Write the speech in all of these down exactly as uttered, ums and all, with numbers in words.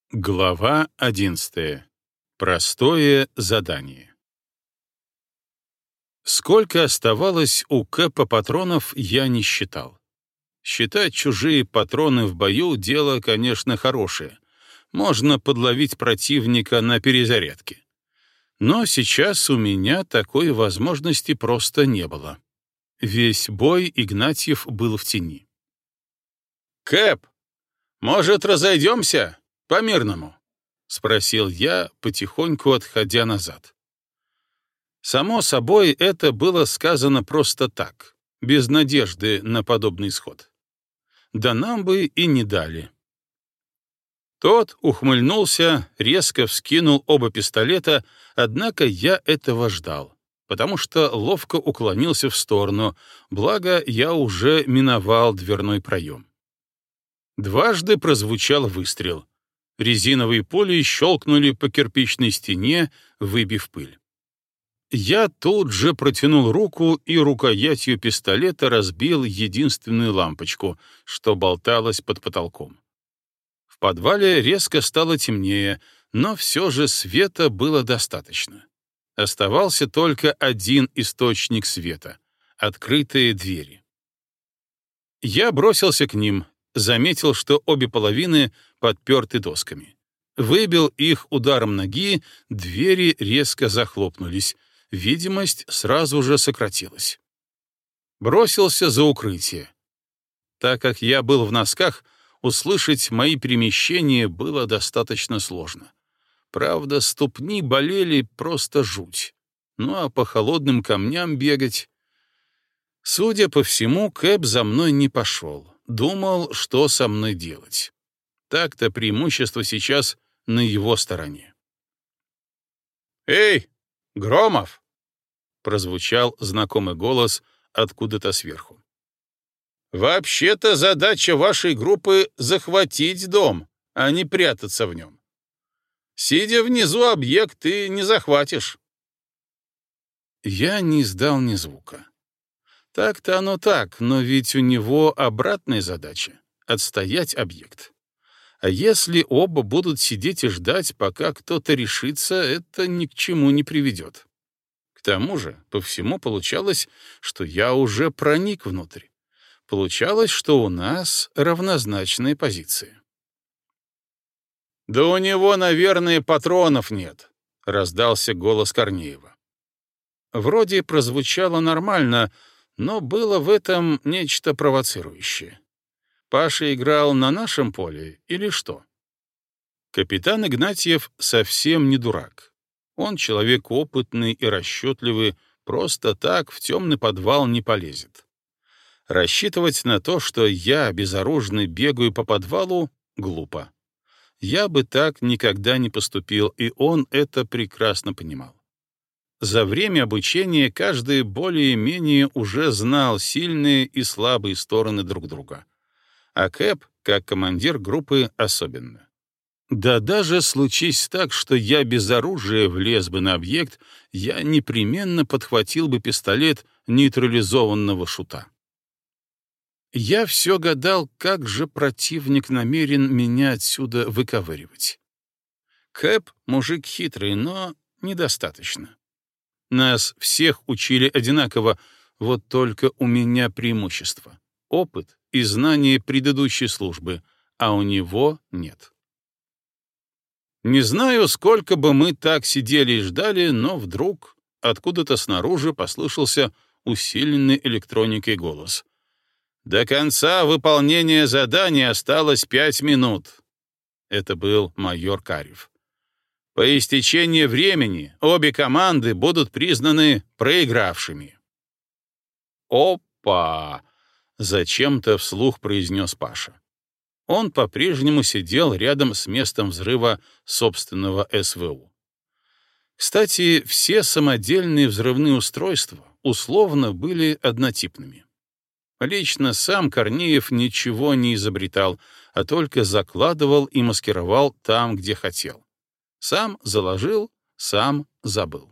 Глава одиннадцатая. Простое задание. Сколько оставалось у Кэпа патронов, я не считал. Считать чужие патроны в бою — дело, конечно, хорошее. Можно подловить противника на перезарядке. Но сейчас у меня такой возможности просто не было. Весь бой Игнатьев был в тени. «Кэп, может, разойдемся? По-мирному?» — спросил я, потихоньку отходя назад. Само собой, это было сказано просто так, без надежды на подобный исход. Да нам бы и не дали. Тот ухмыльнулся, резко вскинул оба пистолета, однако я этого ждал, потому что ловко уклонился в сторону, благо я уже миновал дверной проем. Дважды прозвучал выстрел. Резиновые пули щелкнули по кирпичной стене, выбив пыль. Я тут же протянул руку и рукоятью пистолета разбил единственную лампочку, что болталась под потолком. В подвале резко стало темнее, но все же света было достаточно. Оставался только один источник света — открытые двери. Я бросился к ним, заметил, что обе половины подперты досками. Выбил их ударом ноги, двери резко захлопнулись, видимость сразу же сократилась. Бросился за укрытие. Так как я был в носках, услышать мои перемещения было достаточно сложно. Правда, ступни болели просто жуть. Ну а по холодным камням бегать... Судя по всему, Кэп за мной не пошел. Думал, что со мной делать. Так-то преимущество сейчас на его стороне. «Эй, Громов!» — прозвучал знакомый голос откуда-то сверху. «Вообще-то задача вашей группы — захватить дом, а не прятаться в нем. Сидя внизу, объект ты не захватишь». Я не издал ни звука. Так-то оно так, но ведь у него обратная задача — отстоять объект. А если оба будут сидеть и ждать, пока кто-то решится, это ни к чему не приведет. К тому же, по всему получалось, что я уже проник внутрь. Получалось, что у нас равнозначные позиции. «Да у него, наверное, патронов нет», — раздался голос Корнеева. Вроде прозвучало нормально, но было в этом нечто провоцирующее. Паша играл на нашем поле или что? Капитан Игнатьев совсем не дурак. Он человек опытный и расчетливый, просто так в темный подвал не полезет. Рассчитывать на то, что я, безоружный, бегаю по подвалу, глупо. Я бы так никогда не поступил, и он это прекрасно понимал. За время обучения каждый более-менее уже знал сильные и слабые стороны друг друга. А Кэп, как командир группы, особенно. Да даже случись так, что я без оружия влез бы на объект, я непременно подхватил бы пистолет нейтрализованного шута. Я все гадал, как же противник намерен меня отсюда выковыривать. Кэп — мужик хитрый, но недостаточно. Нас всех учили одинаково, вот только у меня преимущество — опыт и знание предыдущей службы, а у него нет. Не знаю, сколько бы мы так сидели и ждали, но вдруг откуда-то снаружи послышался усиленный электроникой голос. «До конца выполнения задания осталось пять минут». Это был майор Карев. «По истечении времени обе команды будут признаны проигравшими». «Опа!» — зачем-то вслух произнес Паша. Он по-прежнему сидел рядом с местом взрыва собственного эс вэ у. Кстати, все самодельные взрывные устройства условно были однотипными. Лично сам Корнеев ничего не изобретал, а только закладывал и маскировал там, где хотел. Сам заложил, сам забыл.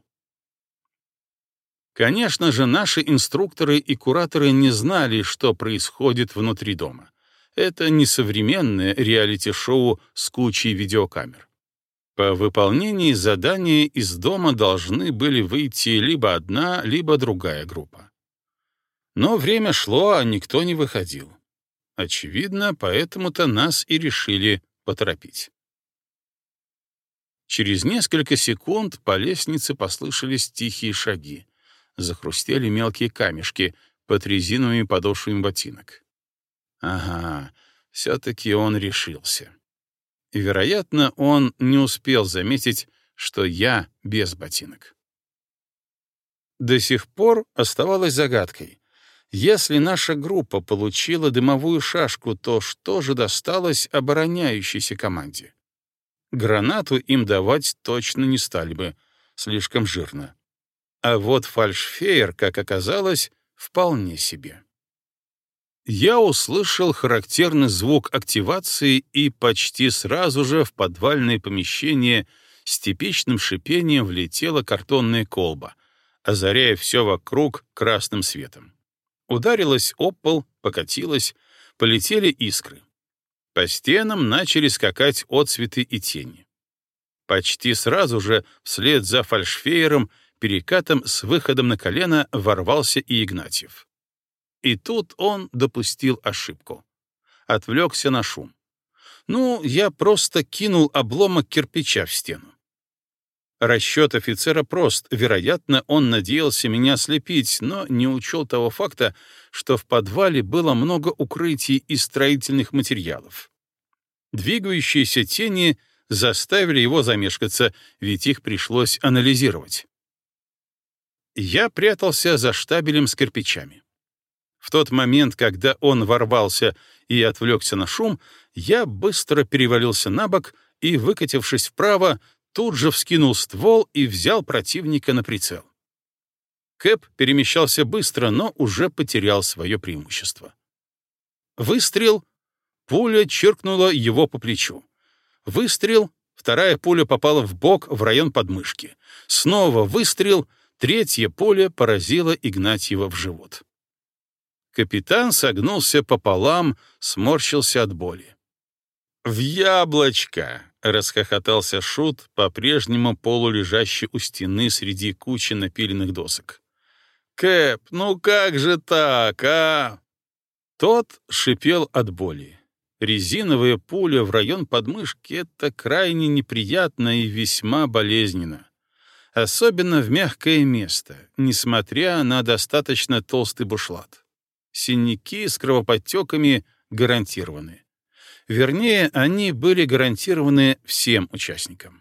Конечно же, наши инструкторы и кураторы не знали, что происходит внутри дома. Это не современное реалити-шоу с кучей видеокамер. По выполнении задания из дома должны были выйти либо одна, либо другая группа. Но время шло, а никто не выходил. Очевидно, поэтому-то нас и решили поторопить. Через несколько секунд по лестнице послышались тихие шаги. Захрустели мелкие камешки под резиновыми подошвами ботинок. Ага, все-таки он решился. И, вероятно, он не успел заметить, что я без ботинок. До сих пор оставалось загадкой. Если наша группа получила дымовую шашку, то что же досталось обороняющейся команде? Гранату им давать точно не стали бы, слишком жирно. А вот фальшфейер, как оказалось, вполне себе. Я услышал характерный звук активации и почти сразу же в подвальное помещение с типичным шипением влетела картонная колба, озаряя все вокруг красным светом. Ударилась об пол, покатилась, полетели искры. По стенам начали скакать отсветы и тени. Почти сразу же, вслед за фальшфейером, перекатом с выходом на колено ворвался и Игнатьев. И тут он допустил ошибку. Отвлекся на шум. Ну, я просто кинул обломок кирпича в стену. Расчет офицера прост. Вероятно, он надеялся меня ослепить, но не учел того факта, что в подвале было много укрытий и строительных материалов. Двигающиеся тени заставили его замешкаться, ведь их пришлось анализировать. Я прятался за штабелем с кирпичами. В тот момент, когда он ворвался и отвлекся на шум, я быстро перевалился на бок и, выкатившись вправо, тут же вскинул ствол и взял противника на прицел. Кэп перемещался быстро, но уже потерял свое преимущество. Выстрел, пуля чиркнула его по плечу. Выстрел, вторая пуля попала в бок в район подмышки. Снова выстрел, третья пуля поразила Игнатьева в живот. Капитан согнулся пополам, сморщился от боли. «В яблочко!» — расхохотался Шут, по-прежнему полулежащий у стены среди кучи напиленных досок. «Кэп, ну как же так, а?» Тот шипел от боли. Резиновая пуля в район подмышки — это крайне неприятно и весьма болезненно. Особенно в мягкое место, несмотря на достаточно толстый бушлат. Синяки с кровоподтеками гарантированы. Вернее, они были гарантированы всем участникам.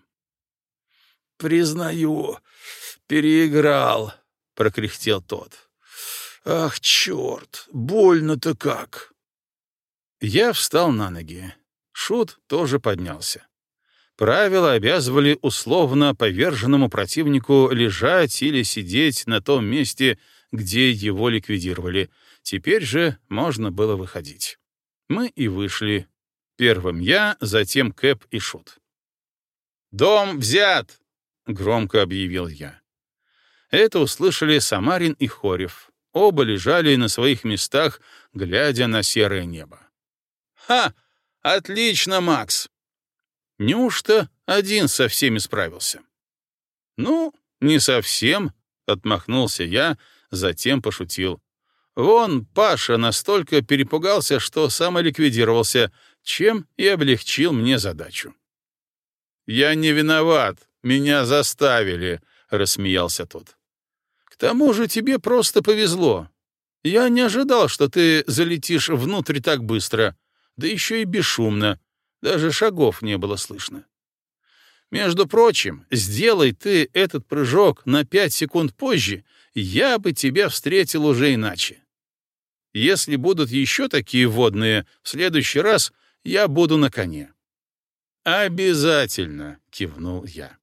«Признаю, переиграл», — прокряхтел тот. «Ах, черт, больно-то как!» Я встал на ноги. Шут тоже поднялся. Правила обязывали условно поверженному противнику лежать или сидеть на том месте, где его ликвидировали. Теперь же можно было выходить. Мы и вышли. Первым я, затем Кэп и Шут. «Дом взят!» — громко объявил я. Это услышали Самарин и Хорев. Оба лежали на своих местах, глядя на серое небо. «Ха! Отлично, Макс!» Неужто один со всеми справился? «Ну, не совсем», — отмахнулся я, затем пошутил. «Вон Паша настолько перепугался, что самоликвидировался, чем и облегчил мне задачу». «Я не виноват, меня заставили», — рассмеялся тот. «К тому же тебе просто повезло. Я не ожидал, что ты залетишь внутрь так быстро, да еще и бесшумно, даже шагов не было слышно. Между прочим, сделай ты этот прыжок на пять секунд позже, я бы тебя встретил уже иначе. Если будут еще такие водные, в следующий раз я буду на коне». «Обязательно», — кивнул я.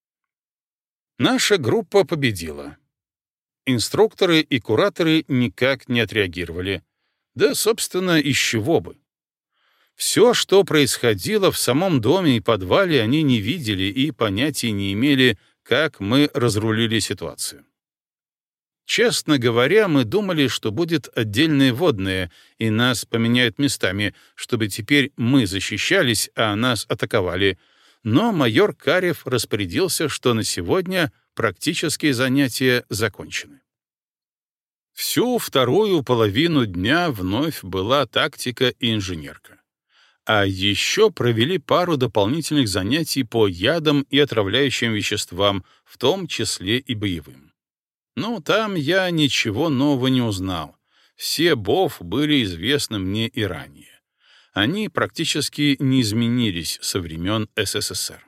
Наша группа победила. Инструкторы и кураторы никак не отреагировали. Да, собственно, из чего бы. Все, что происходило в самом доме и подвале, они не видели и понятия не имели, как мы разрулили ситуацию. Честно говоря, мы думали, что будет отдельное водное, и нас поменяют местами, чтобы теперь мы защищались, а нас атаковали. Но майор Карев распорядился, что на сегодня практические занятия закончены. Всю вторую половину дня вновь была тактика и инженерка. А еще провели пару дополнительных занятий по ядам и отравляющим веществам, в том числе и боевым. Ну, там я ничего нового не узнал. Все БОВ были известны мне и ранее. Они практически не изменились со времен СССР.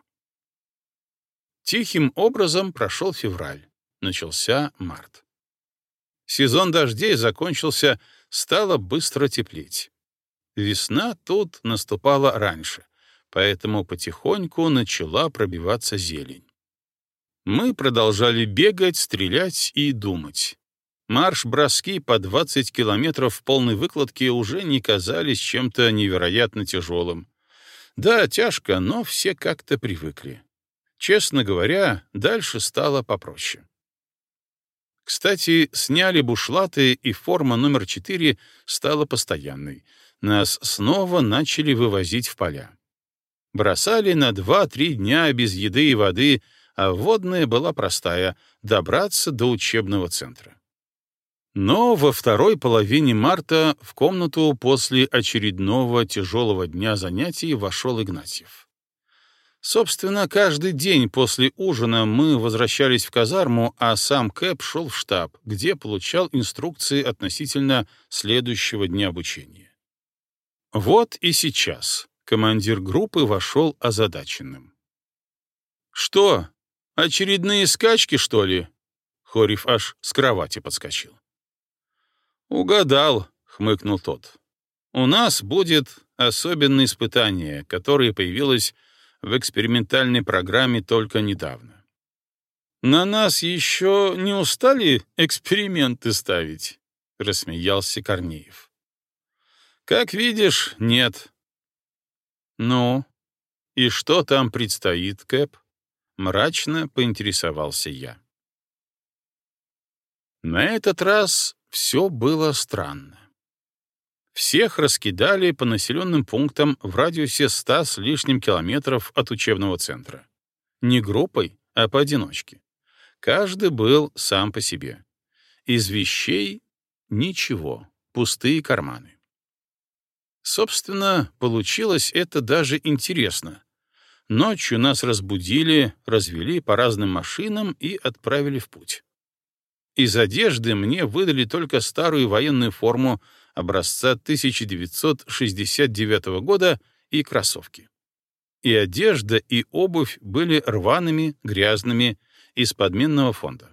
Тихим образом прошел февраль. Начался март. Сезон дождей закончился, стало быстро теплеть. Весна тут наступала раньше, поэтому потихоньку начала пробиваться зелень. Мы продолжали бегать, стрелять и думать. Марш-броски по двадцать километров в полной выкладке уже не казались чем-то невероятно тяжелым. Да, тяжко, но все как-то привыкли. Честно говоря, дальше стало попроще. Кстати, сняли бушлаты, и форма номер четыре стала постоянной. Нас снова начали вывозить в поля. Бросали на два-три дня без еды и воды, а водная была простая — добраться до учебного центра. Но во второй половине марта в комнату после очередного тяжелого дня занятий вошел Игнатьев. Собственно, каждый день после ужина мы возвращались в казарму, а сам Кэп шел в штаб, где получал инструкции относительно следующего дня обучения. Вот и сейчас командир группы вошел озадаченным. «Что, очередные скачки, что ли?» Хорев аж с кровати подскочил. «Угадал», — хмыкнул тот. «У нас будет особенное испытание, которое появилось в экспериментальной программе только недавно. На нас еще не устали эксперименты ставить?» — рассмеялся Корнеев. «Как видишь, нет». «Ну, и что там предстоит, Кэп?» — мрачно поинтересовался я. На этот раз все было странно. Всех раскидали по населенным пунктам в радиусе ста с лишним километров от учебного центра. Не группой, а поодиночке. Каждый был сам по себе. Из вещей — ничего, пустые карманы. Собственно, получилось это даже интересно. Ночью нас разбудили, развели по разным машинам и отправили в путь. Из одежды мне выдали только старую военную форму образца тысяча девятьсот шестьдесят девятого года и кроссовки. И одежда, и обувь были рваными, грязными, из подменного фонда.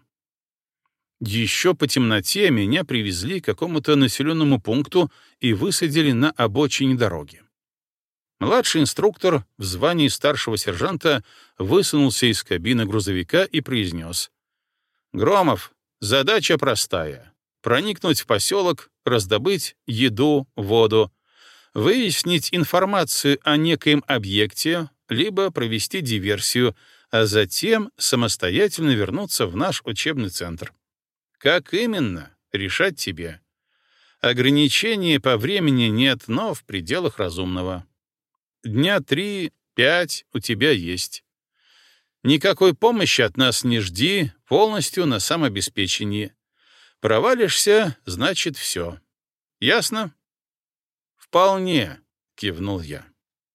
Еще по темноте меня привезли к какому-то населенному пункту и высадили на обочине дороги. Младший инструктор в звании старшего сержанта высунулся из кабины грузовика и произнес: «Громов, задача простая — проникнуть в поселок, раздобыть еду, воду, выяснить информацию о некоем объекте, либо провести диверсию, а затем самостоятельно вернуться в наш учебный центр. Как именно, решать тебе. Ограничений по времени нет, но в пределах разумного. Дня три-пять у тебя есть. Никакой помощи от нас не жди, полностью на самообеспечении. Провалишься, значит, все. Ясно?» «Вполне», — кивнул я.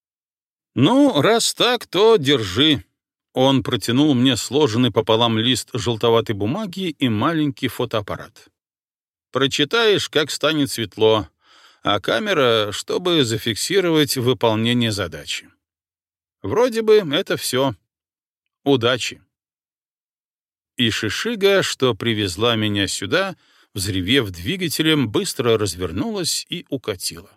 «Ну, раз так, то держи». Он протянул мне сложенный пополам лист желтоватой бумаги и маленький фотоаппарат. «Прочитаешь, как станет светло, а камера, чтобы зафиксировать выполнение задачи. Вроде бы это все. Удачи». И шишига, что привезла меня сюда, взревев двигателем, быстро развернулась и укатила.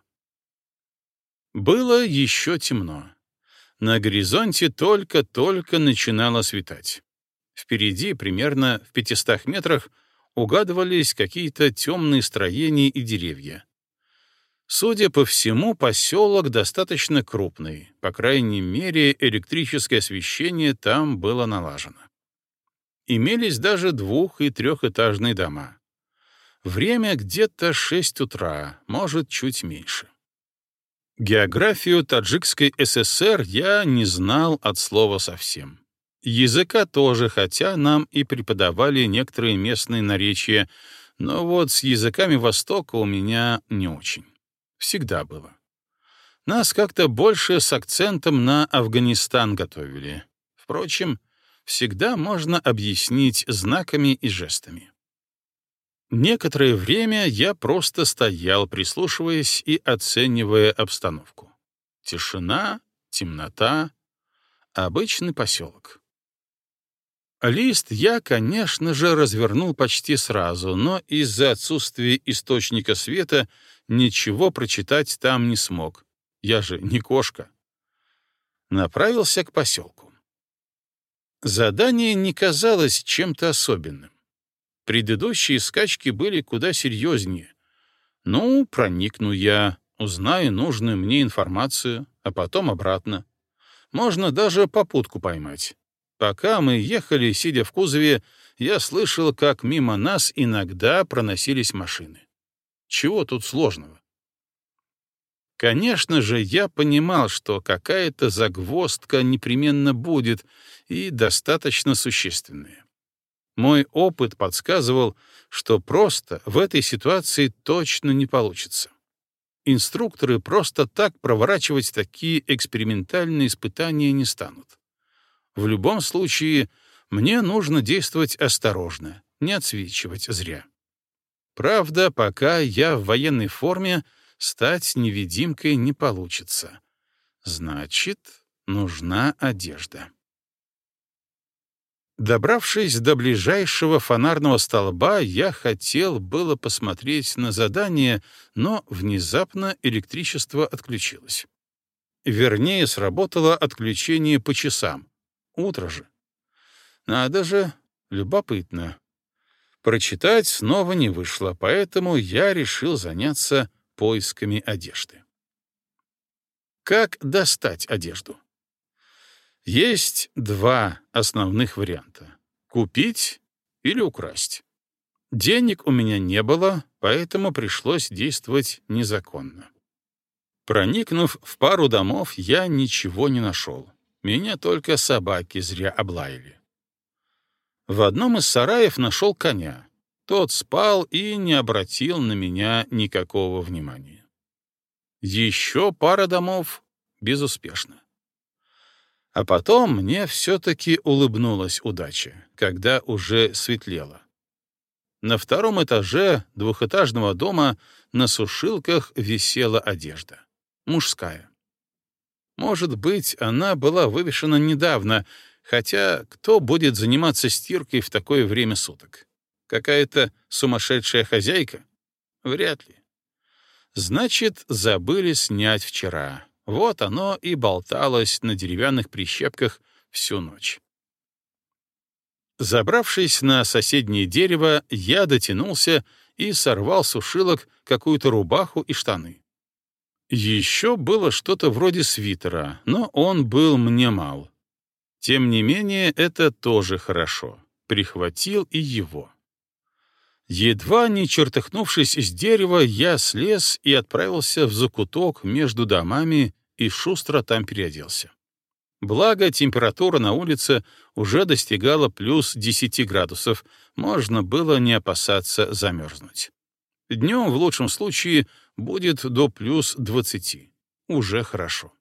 Было еще темно. На горизонте только-только начинало светать. Впереди, примерно в пятистах метрах, угадывались какие-то темные строения и деревья. Судя по всему, поселок достаточно крупный, по крайней мере, электрическое освещение там было налажено. Имелись даже двух- и трехэтажные дома. Время где-то шесть утра, может, чуть меньше. Географию Таджикской ССР я не знал от слова совсем. Языка тоже, хотя нам и преподавали некоторые местные наречия, но вот с языками Востока у меня не очень. Всегда было. Нас как-то больше с акцентом на Афганистан готовили. Впрочем, всегда можно объяснить знаками и жестами. Некоторое время я просто стоял, прислушиваясь и оценивая обстановку. Тишина, темнота, обычный поселок. Лист я, конечно же, развернул почти сразу, но из-за отсутствия источника света ничего прочитать там не смог. Я же не кошка. Направился к поселку. Задание не казалось чем-то особенным. Предыдущие скачки были куда серьезнее. Ну, проникну я, узнаю нужную мне информацию, а потом обратно. Можно даже попутку поймать. Пока мы ехали, сидя в кузове, я слышал, как мимо нас иногда проносились машины. Чего тут сложного? Конечно же, я понимал, что какая-то загвоздка непременно будет, и достаточно существенная. Мой опыт подсказывал, что просто в этой ситуации точно не получится. Инструкторы просто так проворачивать такие экспериментальные испытания не станут. В любом случае, мне нужно действовать осторожно, не отсвечивать зря. Правда, пока я в военной форме, стать невидимкой не получится. Значит, нужна одежда. Добравшись до ближайшего фонарного столба, я хотел было посмотреть на задание, но внезапно электричество отключилось. Вернее, сработало отключение по часам. Утро же. Надо же, любопытно. Прочитать снова не вышло, поэтому я решил заняться поисками одежды. Как достать одежду? Есть два основных варианта — купить или украсть. Денег у меня не было, поэтому пришлось действовать незаконно. Проникнув в пару домов, я ничего не нашел. Меня только собаки зря облаяли. В одном из сараев нашел коня. Тот спал и не обратил на меня никакого внимания. Еще пара домов — безуспешно. А потом мне все-таки улыбнулась удача, когда уже светлело. На втором этаже двухэтажного дома на сушилках висела одежда. Мужская. Может быть, она была вывешена недавно, хотя кто будет заниматься стиркой в такое время суток? Какая-то сумасшедшая хозяйка? Вряд ли. Значит, забыли снять вчера. Вот оно и болталось на деревянных прищепках всю ночь. Забравшись на соседнее дерево, я дотянулся и сорвал с сушилок какую-то рубаху и штаны. Еще было что-то вроде свитера, но он был мне мал. Тем не менее, это тоже хорошо. Прихватил и его. Едва не чертыхнувшись с дерева, я слез и отправился в закуток между домами и шустро там переоделся. Благо, температура на улице уже достигала плюс десяти градусов, можно было не опасаться замерзнуть. Днем, в лучшем случае, будет до плюс двадцати. Уже хорошо.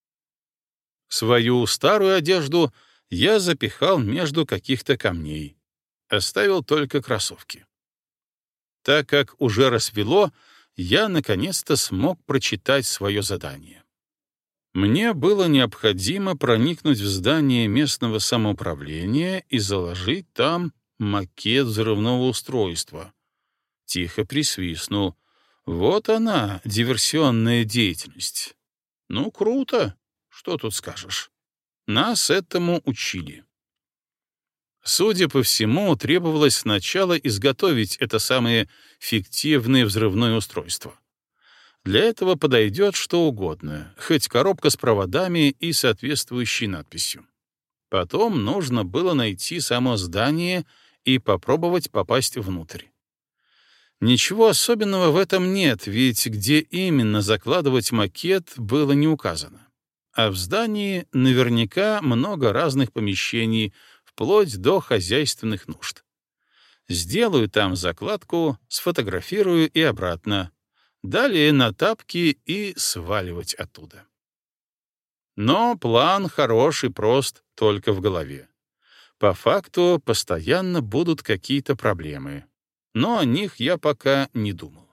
Свою старую одежду я запихал между каких-то камней. Оставил только кроссовки. Так как уже рассвело, я наконец-то смог прочитать свое задание. Мне было необходимо проникнуть в здание местного самоуправления и заложить там макет взрывного устройства. Тихо присвистнул. Вот она, диверсионная деятельность. Ну, круто. Что тут скажешь? Нас этому учили. Судя по всему, требовалось сначала изготовить это самое фиктивное взрывное устройство. Для этого подойдет что угодно, хоть коробка с проводами и соответствующей надписью. Потом нужно было найти само здание и попробовать попасть внутрь. Ничего особенного в этом нет, ведь где именно закладывать макет было не указано. А в здании наверняка много разных помещений, вплоть до хозяйственных нужд. Сделаю там закладку, сфотографирую и обратно. Далее на тапки и сваливать оттуда. Но план хорош и прост только в голове. По факту постоянно будут какие-то проблемы, но о них я пока не думал.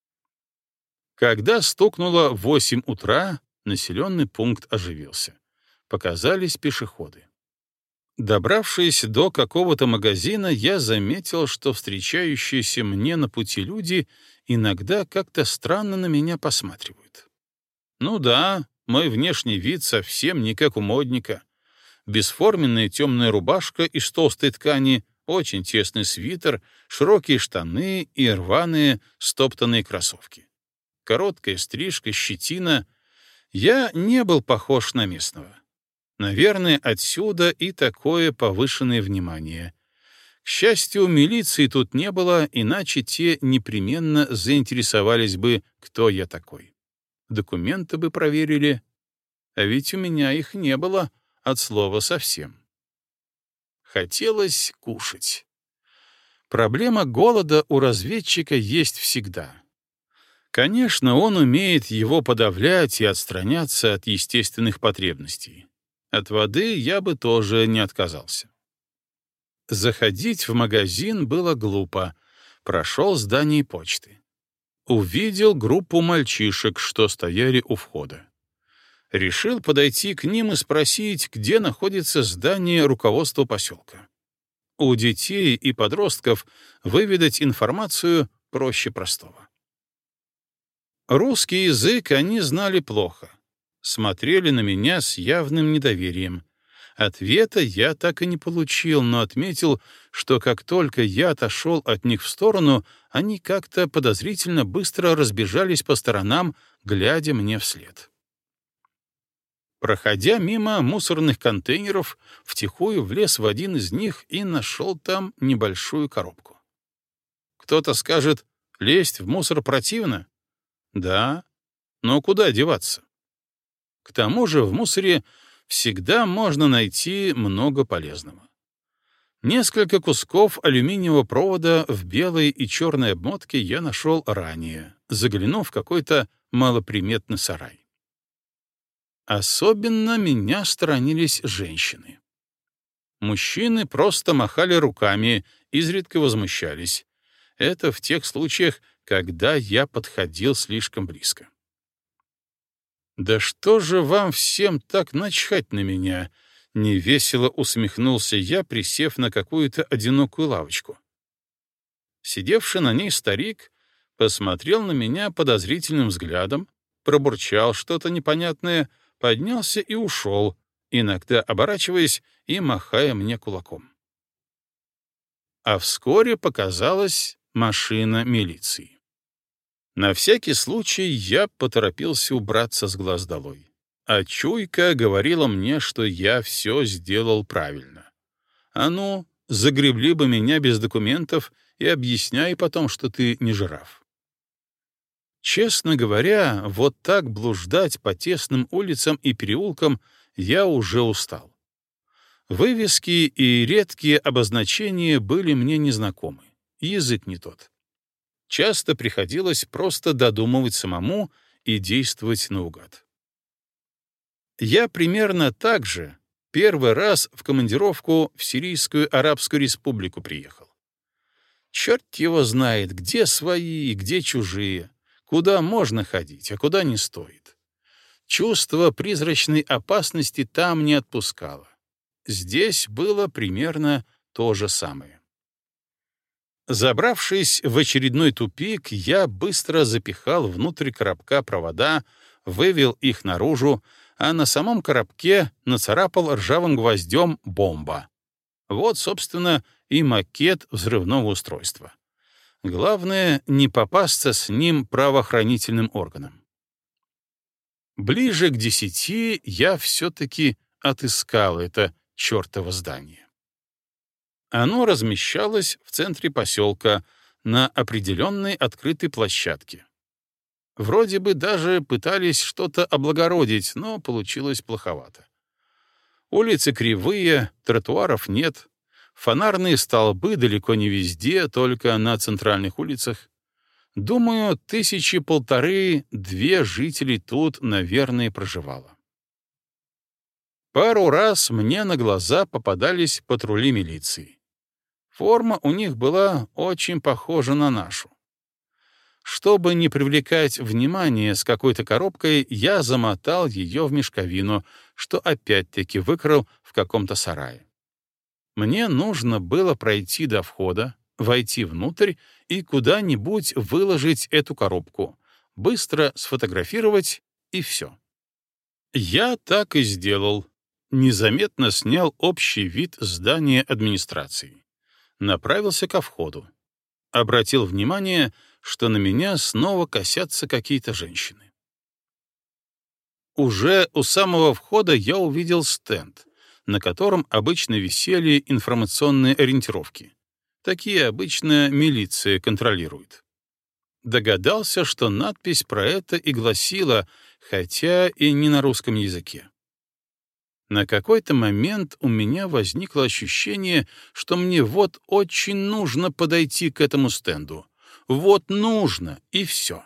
Когда стукнуло восемь утра, населенный пункт оживился. Показались пешеходы. Добравшись до какого-то магазина, я заметил, что встречающиеся мне на пути люди иногда как-то странно на меня посматривают. Ну да, мой внешний вид совсем не как у модника. Бесформенная темная рубашка из толстой ткани, очень тесный свитер, широкие штаны и рваные стоптанные кроссовки. Короткая стрижка, щетина. Я не был похож на местного. Наверное, отсюда и такое повышенное внимание. К счастью, милиции тут не было, иначе те непременно заинтересовались бы, кто я такой. Документы бы проверили, а ведь у меня их не было от слова совсем. Хотелось кушать. Проблема голода у разведчика есть всегда. Конечно, он умеет его подавлять и отстраняться от естественных потребностей. От воды я бы тоже не отказался. Заходить в магазин было глупо. Прошел здание почты. Увидел группу мальчишек, что стояли у входа. Решил подойти к ним и спросить, где находится здание руководства поселка. У детей и подростков выведать информацию проще простого. Русский язык они знали плохо. Смотрели на меня с явным недоверием. Ответа я так и не получил, но отметил, что как только я отошел от них в сторону, они как-то подозрительно быстро разбежались по сторонам, глядя мне вслед. Проходя мимо мусорных контейнеров, втихую влез в один из них и нашел там небольшую коробку. Кто-то скажет, лезть в мусор противно? Да, но куда деваться? К тому же в мусоре всегда можно найти много полезного. Несколько кусков алюминиевого провода в белой и черной обмотке я нашел ранее, заглянув в какой-то малоприметный сарай. Особенно меня сторонились женщины. Мужчины просто махали руками, изредка возмущались. Это в тех случаях, когда я подходил слишком близко. «Да что же вам всем так начхать на меня?» — невесело усмехнулся я, присев на какую-то одинокую лавочку. Сидевший на ней старик посмотрел на меня подозрительным взглядом, пробурчал что-то непонятное, поднялся и ушел, иногда оборачиваясь и махая мне кулаком. А вскоре показалась машина милиции. На всякий случай я поторопился убраться с глаз долой. А чуйка говорила мне, что я все сделал правильно. А ну, загребли бы меня без документов и объясняй потом, что ты не жираф. Честно говоря, вот так блуждать по тесным улицам и переулкам я уже устал. Вывески и редкие обозначения были мне незнакомы, язык не тот. Часто приходилось просто додумывать самому и действовать наугад. Я примерно так же первый раз в командировку в Сирийскую Арабскую Республику приехал. Черт его знает, где свои и где чужие, куда можно ходить, а куда не стоит. Чувство призрачной опасности там не отпускало. Здесь было примерно то же самое. Забравшись в очередной тупик, я быстро запихал внутрь коробка провода, вывел их наружу, а на самом коробке нацарапал ржавым гвоздем «бомба». Вот, собственно, и макет взрывного устройства. Главное — не попасться с ним правоохранительным органам. Ближе к десяти я все-таки отыскал это чертово здание. Оно размещалось в центре поселка, на определенной открытой площадке. Вроде бы даже пытались что-то облагородить, но получилось плоховато. Улицы кривые, тротуаров нет, фонарные столбы далеко не везде, только на центральных улицах. Думаю, тысячи полторы-две жителей тут, наверное, проживало. Пару раз мне на глаза попадались патрули милиции. Форма у них была очень похожа на нашу. Чтобы не привлекать внимание с какой-то коробкой, я замотал ее в мешковину, что опять-таки выкрал в каком-то сарае. Мне нужно было пройти до входа, войти внутрь и куда-нибудь выложить эту коробку, быстро сфотографировать и все. Я так и сделал. Незаметно снял общий вид здания администрации. Направился ко входу. Обратил внимание, что на меня снова косятся какие-то женщины. Уже у самого входа я увидел стенд, на котором обычно висели информационные ориентировки. Такие обычно милиция контролирует. Догадался, что надпись про это и гласила, хотя и не на русском языке. На какой-то момент у меня возникло ощущение, что мне вот очень нужно подойти к этому стенду. Вот нужно, и все.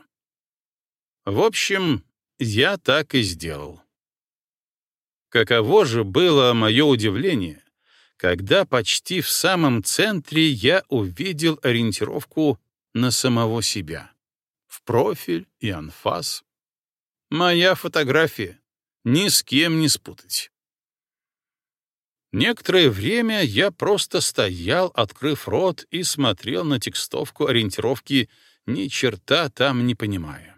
В общем, я так и сделал. Каково же было мое удивление, когда почти в самом центре я увидел ориентировку на самого себя. В профиль и анфас. Моя фотография. Ни с кем не спутать. Некоторое время я просто стоял, открыв рот, и смотрел на текстовку ориентировки, ни черта там не понимая.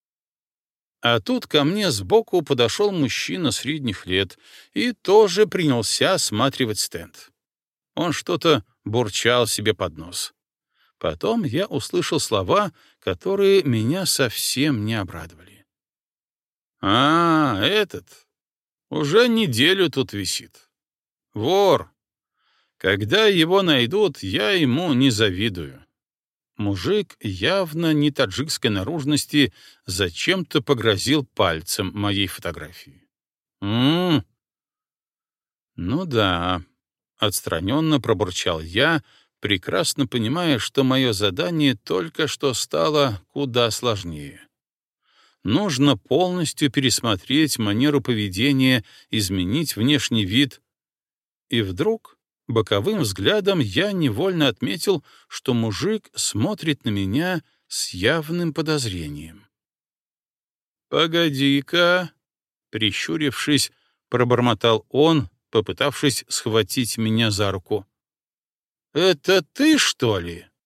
А тут ко мне сбоку подошел мужчина средних лет и тоже принялся осматривать стенд. Он что-то бурчал себе под нос. Потом я услышал слова, которые меня совсем не обрадовали. «А, этот уже неделю тут висит. Вор. Когда его найдут, я ему не завидую». Мужик явно не таджикской наружности зачем-то погрозил пальцем моей фотографии. «М-м-м. Ну да», — отстраненно пробурчал я, прекрасно понимая, что мое задание только что стало куда сложнее. Нужно полностью пересмотреть манеру поведения, изменить внешний вид. И вдруг боковым взглядом я невольно отметил, что мужик смотрит на меня с явным подозрением. «Погоди-ка», — прищурившись, пробормотал он, попытавшись схватить меня за руку. «Это ты, что ли?»